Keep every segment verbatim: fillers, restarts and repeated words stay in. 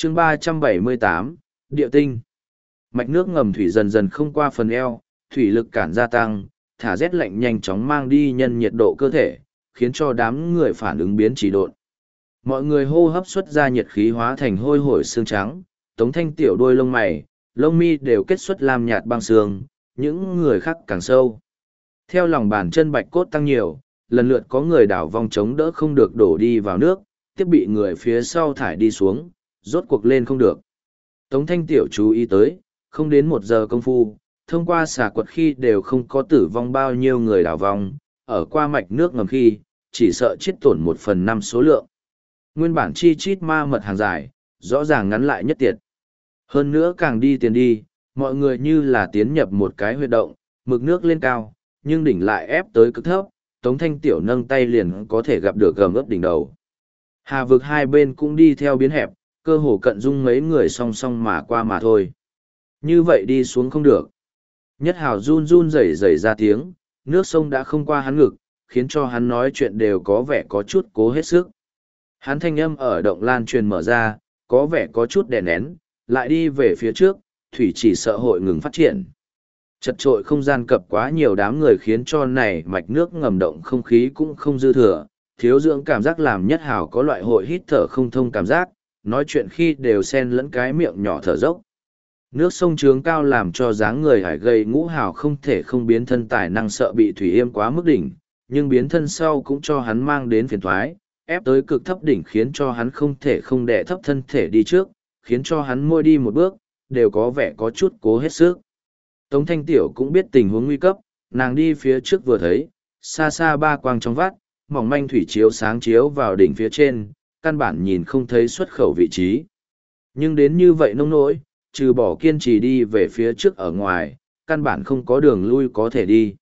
chương ba trăm bảy mươi tám, Địa tinh. Mạch nước ngầm thủy dần dần không qua phần eo, thủy lực cản gia tăng, thả rét lạnh nhanh chóng mang đi nhân nhiệt độ cơ thể, khiến cho đám người phản ứng biến chỉ độn. Mọi người hô hấp xuất ra nhiệt khí hóa thành hôi hổi xương trắng, Tống Thanh Tiểu đôi lông mày, lông mi đều kết xuất lam nhạt băng xương, những người khác càng sâu. Theo lòng bàn chân bạch cốt tăng nhiều, lần lượt có người đảo vong chống đỡ không được đổ đi vào nước, tiếp bị người phía sau thải đi xuống, rốt cuộc lên không được. Tống Thanh Tiểu chú ý tới, không đến một giờ công phu, thông qua xà quật khi đều không có tử vong bao nhiêu người đảo vong, ở qua mạch nước ngầm khi, chỉ sợ chết tổn một phần năm số lượng. Nguyên bản chi chít ma mật hàng dài, rõ ràng ngắn lại nhất tiệt. Hơn nữa càng đi tiền đi, mọi người như là tiến nhập một cái huyệt động, mực nước lên cao, nhưng đỉnh lại ép tới cực thấp, Tống Thanh Tiểu nâng tay liền có thể gặp được gầm ướp đỉnh đầu. Hà vực hai bên cũng đi theo biến hẹp, cơ hồ cận dung mấy người song song mà qua mà thôi. Như vậy đi xuống không được. Nhất Hào run run rẩy rẩy ra tiếng, nước sông đã không qua hắn ngực, khiến cho hắn nói chuyện đều có vẻ có chút cố hết sức. Hắn thanh âm ở động lan truyền mở ra, có vẻ có chút đè nén, lại đi về phía trước, thủy chỉ sợ hội ngừng phát triển. Chật trội không gian cập quá nhiều đám người khiến cho này mạch nước ngầm động không khí cũng không dư thừa, thiếu dưỡng cảm giác làm Nhất Hào có loại hội hít thở không thông cảm giác, nói chuyện khi đều xen lẫn cái miệng nhỏ thở dốc. Nước sông trướng cao làm cho dáng người hải gây Ngũ Hào không thể không biến thân tài năng sợ bị thủy yêm quá mức đỉnh, nhưng biến thân sau cũng cho hắn mang đến phiền thoái, ép tới cực thấp đỉnh khiến cho hắn không thể không đè thấp thân thể đi trước, khiến cho hắn môi đi một bước, đều có vẻ có chút cố hết sức. Tống Thanh Tiểu cũng biết tình huống nguy cấp, nàng đi phía trước vừa thấy, xa xa ba quang trong vắt, mỏng manh thủy chiếu sáng chiếu vào đỉnh phía trên, căn bản nhìn không thấy xuất khẩu vị trí. Nhưng đến như vậy nông nỗi, trừ bỏ kiên trì đi về phía trước ở ngoài, căn bản không có đường lui có thể đi.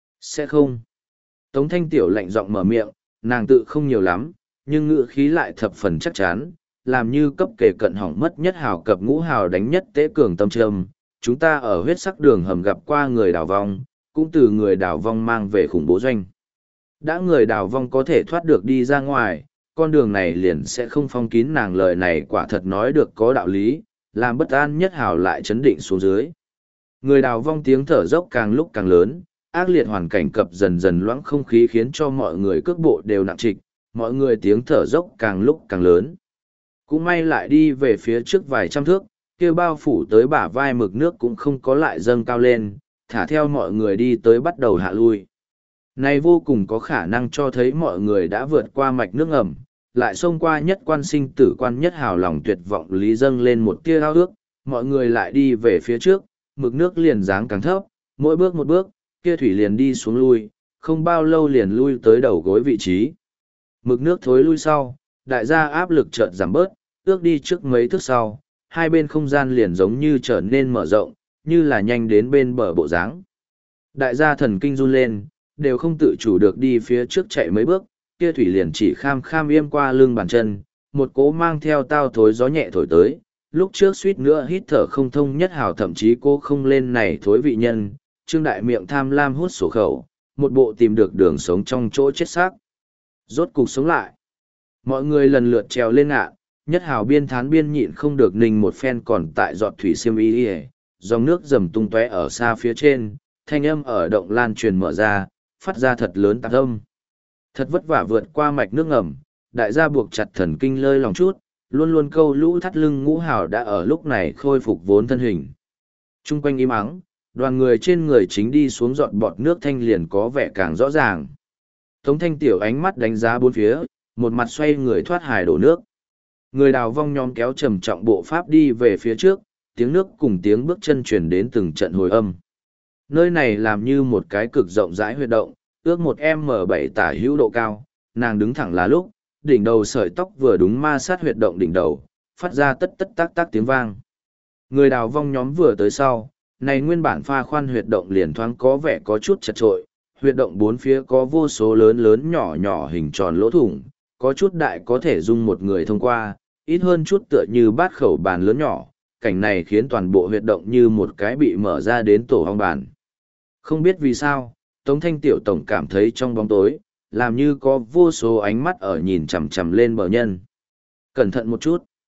Sẽ không. Tống Thanh Tiểu lạnh giọng mở miệng, nàng tự không nhiều lắm, nhưng ngữ khí lại thập phần chắc chắn, làm như cấp kề cận hỏng mất Nhất Hào cập Ngũ Hào đánh nhất tế cường tâm trầm. Chúng ta ở huyết sắc đường hầm gặp qua người đào vong, cũng từ người đào vong mang về khủng bố doanh. Đã người đào vong có thể thoát được đi ra ngoài, con đường này liền sẽ không phong kín. Nàng lời này quả thật nói được có đạo lý, làm bất an Nhất Hào lại chấn định xuống dưới. Người đào vong tiếng thở dốc càng lúc càng lớn, ác liệt hoàn cảnh cập dần dần loãng không khí khiến cho mọi người cước bộ đều nặng trịch, mọi người tiếng thở dốc càng lúc càng lớn. Cũng may lại đi về phía trước vài trăm thước, kia bao phủ tới bả vai mực nước cũng không có lại dâng cao lên, thả theo mọi người đi tới bắt đầu hạ lui. Này vô cùng có khả năng cho thấy mọi người đã vượt qua mạch nước ngầm, lại xông qua nhất quan sinh tử quan. Nhất Hào lòng tuyệt vọng lý dâng lên một tia ao ước, mọi người lại đi về phía trước, mực nước liền dáng càng thấp, mỗi bước một bước, kia thủy liền đi xuống lui, không bao lâu liền lui tới đầu gối vị trí. Mực nước thối lui sau, đại gia áp lực chợt giảm bớt, ước đi trước mấy thước sau, hai bên không gian liền giống như trở nên mở rộng, như là nhanh đến bên bờ bộ dáng. Đại gia thần kinh run lên, đều không tự chủ được đi phía trước chạy mấy bước, kia thủy liền chỉ kham kham yêm qua lưng bàn chân, một cỗ mang theo tao thối gió nhẹ thổi tới, lúc trước suýt nữa hít thở không thông Nhất Hào thậm chí cô không lên này thối vị nhân, trương đại miệng tham lam hút sổ khẩu, một bộ tìm được đường sống trong chỗ chết xác. Rốt cục sống lại. Mọi người lần lượt trèo lên ngạn, Nhất Hào biên thán biên nhịn không được ninh một phen còn tại giọt thủy xiêm y đi, dòng nước dầm tung tóe ở xa phía trên, thanh âm ở động lan truyền mở ra, phát ra thật lớn tạc âm. Thật vất vả vượt qua mạch nước ngầm, đại gia buộc chặt thần kinh lơi lòng chút, luôn luôn câu lũ thắt lưng Ngũ Hào đã ở lúc này khôi phục vốn thân hình. Trung quanh im ắng, đoàn người trên người chính đi xuống giọt bọt nước thanh liền có vẻ càng rõ ràng. Tống Thanh Tiểu ánh mắt đánh giá bốn phía, một mặt xoay người thoát hải đổ nước. Người đào vong nhóm kéo trầm trọng bộ pháp đi về phía trước, tiếng nước cùng tiếng bước chân truyền đến từng trận hồi âm. Nơi này làm như một cái cực rộng rãi huyệt động, ước một m bảy tả hữu độ cao, nàng đứng thẳng là lúc, đỉnh đầu sợi tóc vừa đúng ma sát huyệt động đỉnh đầu, phát ra tất tất tác tác tiếng vang. Người đào vong nhóm vừa tới sau, này nguyên bản pha khoan huyệt động liền thoáng có vẻ có chút chật trội, huyệt động bốn phía có vô số lớn lớn nhỏ nhỏ hình tròn lỗ thủng, có chút đại có thể dung một người thông qua, ít hơn chút tựa như bát khẩu bàn lớn nhỏ, cảnh này khiến toàn bộ huyệt động như một cái bị mở ra đến tổ hong bàn. Không biết vì sao, Tống Thanh Tiểu tổng cảm thấy trong bóng tối, làm như có vô số ánh mắt ở nhìn chằm chằm lên bờ nhân. Cẩn thận một chút.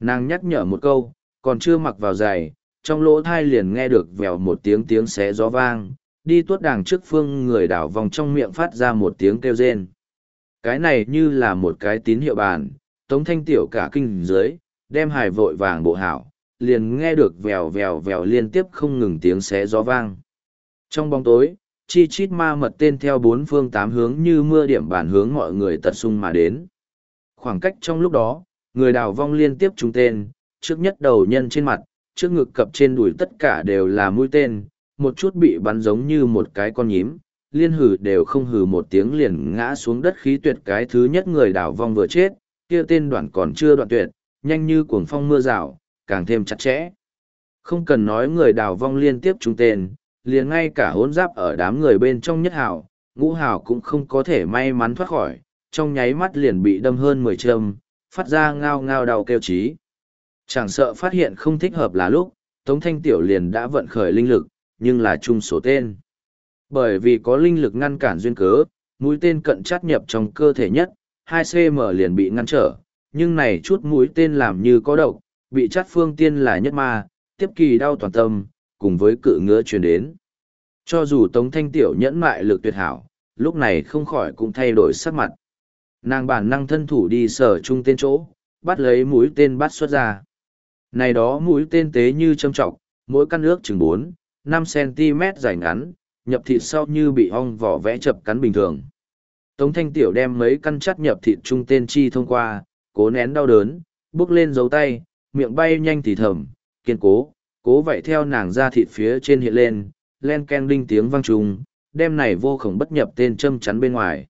Nàng nhắc nhở một câu, còn chưa mặc vào giày, trong lỗ thai liền nghe được vèo một tiếng tiếng xé gió vang, đi tuốt đàng trước phương người đảo vòng trong miệng phát ra một tiếng kêu rên. Cái này như là một cái tín hiệu bàn, Tống Thanh Tiểu cả kinh dưới, đem hài vội vàng bộ hảo, liền nghe được vèo vèo vèo liên tiếp không ngừng tiếng xé gió vang. Trong bóng tối, chi chít ma mật tên theo bốn phương tám hướng như mưa điểm bản hướng mọi người tật sung mà đến. Khoảng cách trong lúc đó, người đào vong liên tiếp trúng tên, trước nhất đầu nhân trên mặt, trước ngực cập trên đùi tất cả đều là mũi tên, một chút bị bắn giống như một cái con nhím, liên hử đều không hử một tiếng liền ngã xuống đất khí tuyệt. Cái thứ nhất người đào vong vừa chết, kia tên đoạn còn chưa đoạn tuyệt, nhanh như cuồng phong mưa rào, càng thêm chặt chẽ. Không cần nói người đào vong liên tiếp trúng tên, liền ngay cả hỗn giáp ở đám người bên trong nhất hào, ngũ hào cũng không có thể may mắn thoát khỏi, trong nháy mắt liền bị đâm hơn mười châm, phát ra ngao ngao đau kêu chí. Chẳng sợ phát hiện không thích hợp là lúc, Tống Thanh Tiểu liền đã vận khởi linh lực, nhưng là chung số tên. Bởi vì có linh lực ngăn cản duyên cớ, mũi tên cận chát nhập trong cơ thể nhất, hai xăng ti mét liền bị ngăn trở, nhưng này chút mũi tên làm như có độc, bị chát phương tiên là nhất ma, tiếp kỳ đau toàn tâm, cùng với cự ngứa truyền đến. Cho dù Tống Thanh Tiểu nhẫn mại lực tuyệt hảo, lúc này không khỏi cũng thay đổi sắc mặt. Nàng bản năng thân thủ đi sở chung tên chỗ, bắt lấy mũi tên bắt xuất ra. Này đó mũi tên tế như châm trọc, mỗi căn ước chừng bốn, năm xăng ti mét dài ngắn, nhập thịt sau như bị ong vỏ vẽ chập cắn bình thường. Tống Thanh Tiểu đem mấy căn chắt nhập thịt trung tên chi thông qua, cố nén đau đớn, bước lên dấu tay, miệng bay nhanh thì thầm, kiên cố, cố vậy theo nàng ra thịt phía trên hiện lên, len ken đinh tiếng vang trùng, đem này vô khổng bất nhập tên châm chắn bên ngoài.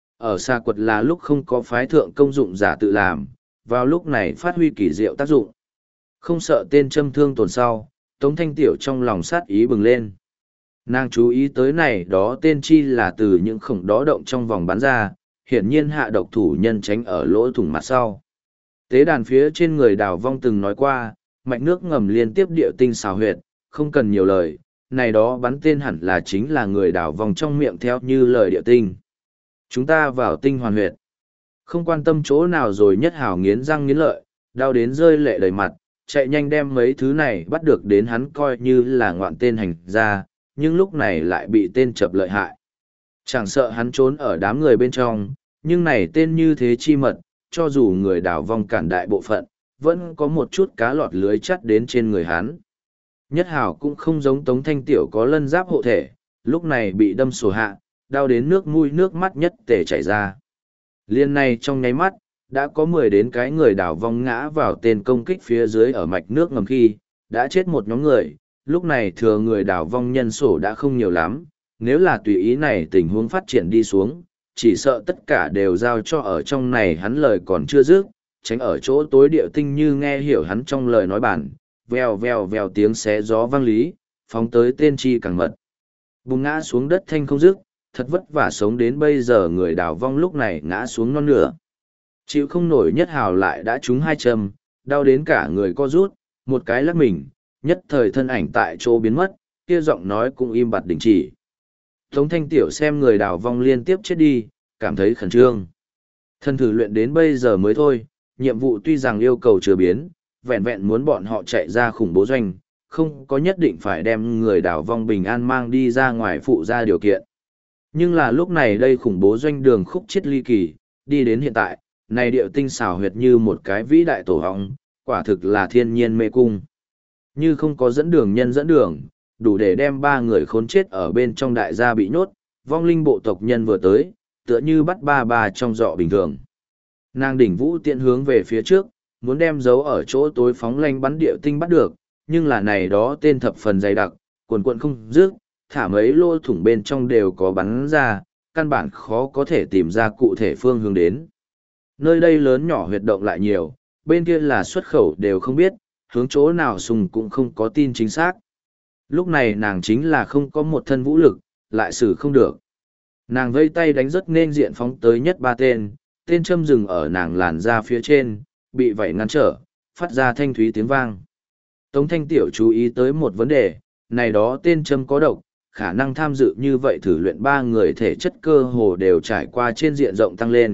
Ở xa quật là lúc không có phái thượng công dụng giả tự làm, vào lúc này phát huy kỳ diệu tác dụng. Không sợ tên châm thương tổn sau, Tống Thanh Tiểu trong lòng sát ý bừng lên. Nàng chú ý tới này đó tên chi là từ những khổng đó động trong vòng bắn ra, hiển nhiên hạ độc thủ nhân tránh ở lỗ thủng mặt sau. Tế đàn phía trên người đào vong từng nói qua, mạch nước ngầm liên tiếp địa tinh xào huyệt, không cần nhiều lời, này đó bắn tên hẳn là chính là người đào vong trong miệng theo như lời địa tinh. Chúng ta vào tinh hoàn huyệt. Không quan tâm chỗ nào rồi nhất hảo nghiến răng nghiến lợi, đau đến rơi lệ đầy mặt, chạy nhanh đem mấy thứ này bắt được đến hắn coi như là ngoạn tên hành ra, nhưng lúc này lại bị tên chập lợi hại. Chẳng sợ hắn trốn ở đám người bên trong, nhưng này tên như thế chi mật, cho dù người đào vong cản đại bộ phận, vẫn có một chút cá lọt lưới chắt đến trên người hắn. Nhất hảo cũng không giống Tống Thanh Tiểu có lân giáp hộ thể, lúc này bị đâm sổ hạ, đau đến nước mũi nước mắt nhất tề chảy ra. Liên này trong nháy mắt, đã có mười đến cái người đào vong ngã vào tên công kích phía dưới ở mạch nước ngầm khi, đã chết một nhóm người, lúc này thừa người đào vong nhân sổ đã không nhiều lắm, nếu là tùy ý này tình huống phát triển đi xuống, chỉ sợ tất cả đều giao cho ở trong này hắn lời còn chưa dứt, tránh ở chỗ tối địa tinh như nghe hiểu hắn trong lời nói bản, vèo vèo vèo tiếng xé gió vang lý, phóng tới tên chi càng mật. Bùng ngã xuống đất thanh không dứt, thật vất vả sống đến bây giờ người đào vong lúc này ngã xuống non nửa. Chịu không nổi nhất hào lại đã trúng hai châm, đau đến cả người co rút, một cái lắc mình, nhất thời thân ảnh tại chỗ biến mất, kia giọng nói cũng im bặt đình chỉ. Tống Thanh Tiểu xem người đào vong liên tiếp chết đi, cảm thấy khẩn trương. Thân thử luyện đến bây giờ mới thôi, nhiệm vụ tuy rằng yêu cầu chưa biến, vẹn vẹn muốn bọn họ chạy ra khủng bố doanh, không có nhất định phải đem người đào vong bình an mang đi ra ngoài phụ ra điều kiện. Nhưng là lúc này đây khủng bố doanh đường khúc chết ly kỳ, đi đến hiện tại, này điệu tinh xảo huyệt như một cái vĩ đại tổ hóng, quả thực là thiên nhiên mê cung. Như không có dẫn đường nhân dẫn đường, đủ để đem ba người khốn chết ở bên trong đại gia bị nhốt, vong linh bộ tộc nhân vừa tới, tựa như bắt ba bà trong dọ bình thường. Nàng đỉnh vũ tiện hướng về phía trước, muốn đem dấu ở chỗ tối phóng lanh bắn điệu tinh bắt được, nhưng là này đó tên thập phần dày đặc, cuồn cuộn không dứt, thả mấy lỗ thủng bên trong đều có bắn ra, căn bản khó có thể tìm ra cụ thể phương hướng đến. Nơi đây lớn nhỏ huyệt động lại nhiều, bên kia là xuất khẩu đều không biết, hướng chỗ nào sùng cũng không có tin chính xác. Lúc này nàng chính là không có một thân vũ lực, lại xử không được. Nàng vây tay đánh rất nên diện phóng tới nhất ba tên, tên châm rừng ở nàng làn ra phía trên, bị vảy ngăn trở, phát ra thanh thúy tiếng vang. Tống Thanh Tiểu chú ý tới một vấn đề, này đó tên châm có độc, khả năng tham dự như vậy thử luyện ba người thể chất cơ hồ đều trải qua trên diện rộng tăng lên,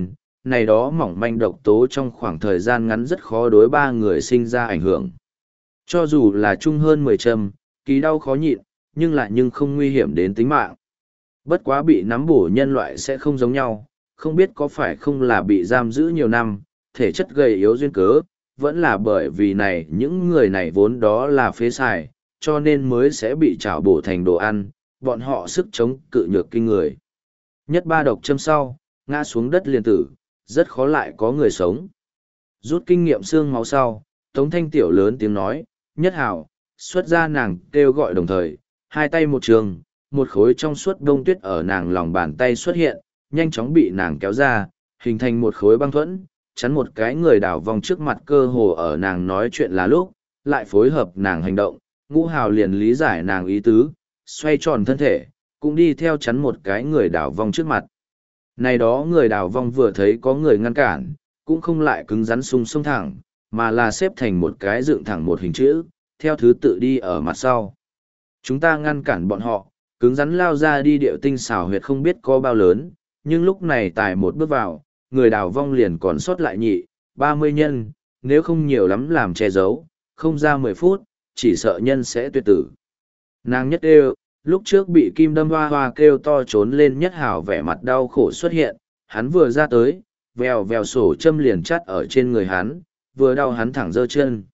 này đó mỏng manh độc tố trong khoảng thời gian ngắn rất khó đối ba người sinh ra ảnh hưởng. Cho dù là chung hơn mười châm, kỳ đau khó nhịn, nhưng lại nhưng không nguy hiểm đến tính mạng. Bất quá bị nắm bổ nhân loại sẽ không giống nhau, không biết có phải không là bị giam giữ nhiều năm, thể chất gầy yếu duyên cớ, vẫn là bởi vì này những người này vốn đó là phế xài, cho nên mới sẽ bị trảo bổ thành đồ ăn, bọn họ sức chống cự nhược kinh người. Nhất ba độc châm sau, ngã xuống đất liền tử, rất khó lại có người sống. Rút kinh nghiệm xương máu sau, Tống Thanh Tiểu lớn tiếng nói, Nhất Hảo, xuất ra nàng kêu gọi đồng thời, hai tay một trường, một khối trong suốt đông tuyết ở nàng lòng bàn tay xuất hiện, nhanh chóng bị nàng kéo ra, hình thành một khối băng thuẫn, chắn một cái người đảo vòng trước mặt cơ hồ ở nàng nói chuyện là lúc, lại phối hợp nàng hành động, Ngũ Hào liền lý giải nàng ý tứ, xoay tròn thân thể, cũng đi theo chắn một cái người đảo vong trước mặt. Này đó người đảo vong vừa thấy có người ngăn cản, cũng không lại cứng rắn sung sông thẳng, mà là xếp thành một cái dựng thẳng một hình chữ, theo thứ tự đi ở mặt sau. Chúng ta ngăn cản bọn họ, cứng rắn lao ra đi điệu tinh xảo huyệt không biết có bao lớn, nhưng lúc này tài một bước vào, người đảo vong liền còn sót lại nhị, ba mươi nhân, nếu không nhiều lắm làm che giấu, không ra mười phút, chỉ sợ nhân sẽ tuyệt tử. Nàng Nhất đều, lúc trước bị kim đâm hoa hoa kêu to trốn lên Nhất Hảo vẻ mặt đau khổ xuất hiện, hắn vừa ra tới, vèo vèo sổ châm liền chắt ở trên người hắn, vừa đau hắn thẳng giơ chân.